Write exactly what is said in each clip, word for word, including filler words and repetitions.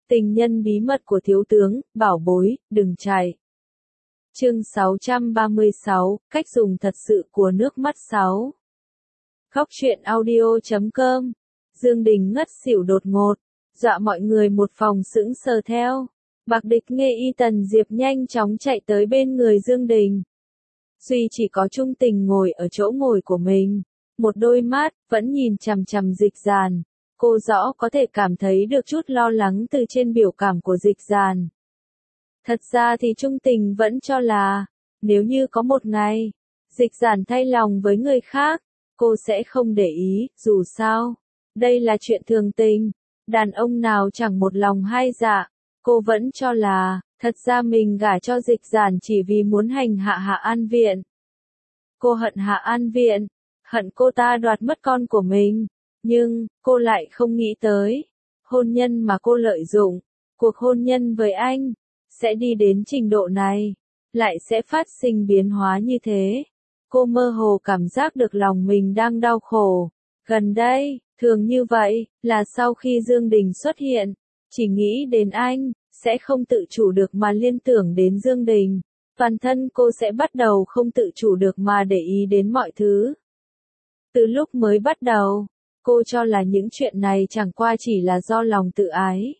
Tình nhân bí mật của thiếu tướng, bảo bối, đừng chạy. Chương sáu trăm ba mươi sáu, cách dùng thật sự của nước mắt sáu. Góc truyện audio chấm com. Dương Đình ngất xỉu đột ngột, dọa mọi người một phòng sững sờ theo. Bạc Địch nghe y Tần Diệp nhanh chóng chạy tới bên người Dương Đình. Duy chỉ có Trung Tình ngồi ở chỗ ngồi của mình, một đôi mắt vẫn nhìn chằm chằm Dịch Dàn. Cô rõ có thể cảm thấy được chút lo lắng từ trên biểu cảm của Dịch Dàn. Thật ra thì Trung Tình vẫn cho là, nếu như có một ngày, Dịch Dàn thay lòng với người khác, cô sẽ không để ý, dù sao. Đây là chuyện thường tình, đàn ông nào chẳng một lòng hai dạ. Cô vẫn cho là, thật ra mình gả cho Dịch Dàn chỉ vì muốn hành hạ Hạ An Viện. Cô hận Hạ An Viện, hận cô ta đoạt mất con của mình. Nhưng, cô lại không nghĩ tới, hôn nhân mà cô lợi dụng, cuộc hôn nhân với anh, sẽ đi đến trình độ này, lại sẽ phát sinh biến hóa như thế. Cô mơ hồ cảm giác được lòng mình đang đau khổ. Gần đây, thường như vậy, là sau khi Dương Đình xuất hiện, chỉ nghĩ đến anh, sẽ không tự chủ được mà liên tưởng đến Dương Đình. Toàn thân cô sẽ bắt đầu không tự chủ được mà để ý đến mọi thứ. Từ lúc mới bắt đầu, cô cho là những chuyện này chẳng qua chỉ là do lòng tự ái.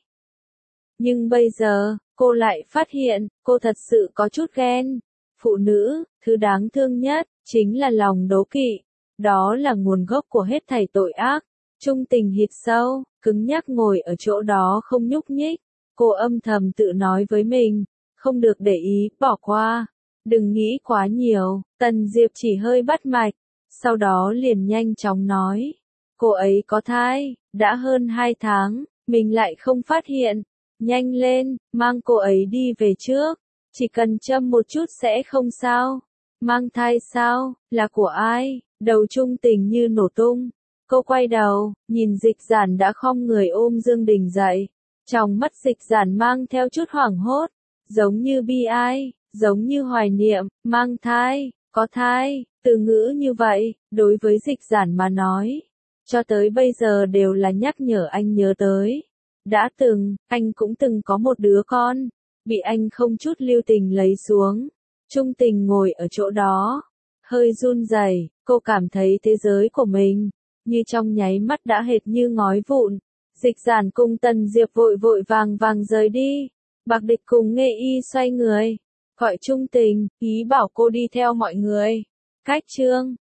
Nhưng bây giờ, cô lại phát hiện, cô thật sự có chút ghen. Phụ nữ, thứ đáng thương nhất, chính là lòng đố kỵ. Đó là nguồn gốc của hết thảy tội ác. Trung Tình hít sâu, cứng nhắc ngồi ở chỗ đó không nhúc nhích. Cô âm thầm tự nói với mình, không được để ý, bỏ qua. Đừng nghĩ quá nhiều. Tần Diệp chỉ hơi bắt mạch, sau đó liền nhanh chóng nói. Cô ấy có thai, đã hơn hai tháng, mình lại không phát hiện. Nhanh lên, mang cô ấy đi về trước. Chỉ cần châm một chút sẽ không sao. Mang thai sao, là của ai? Đầu Trung Tình như nổ tung. Cô quay đầu, nhìn Dịch Dàn đã khom người ôm Dương Đình dậy. Trong mắt Dịch Dàn mang theo chút hoảng hốt, giống như bi ai, giống như hoài niệm. Mang thai, có thai, từ ngữ như vậy, đối với Dịch Dàn mà nói, cho tới bây giờ đều là nhắc nhở anh nhớ tới. Đã từng, anh cũng từng có một đứa con, bị anh không chút lưu tình lấy xuống. Trung Tình ngồi ở chỗ đó, hơi run rẩy, cô cảm thấy thế giới của mình, như trong nháy mắt đã hệt như ngói vụn. Dịch Dàn cùng Tần Diệp vội vội vàng vàng rời đi. Bạc Địch cùng Nghe Y xoay người, gọi Trung Tình, ý bảo cô đi theo mọi người. Cách chương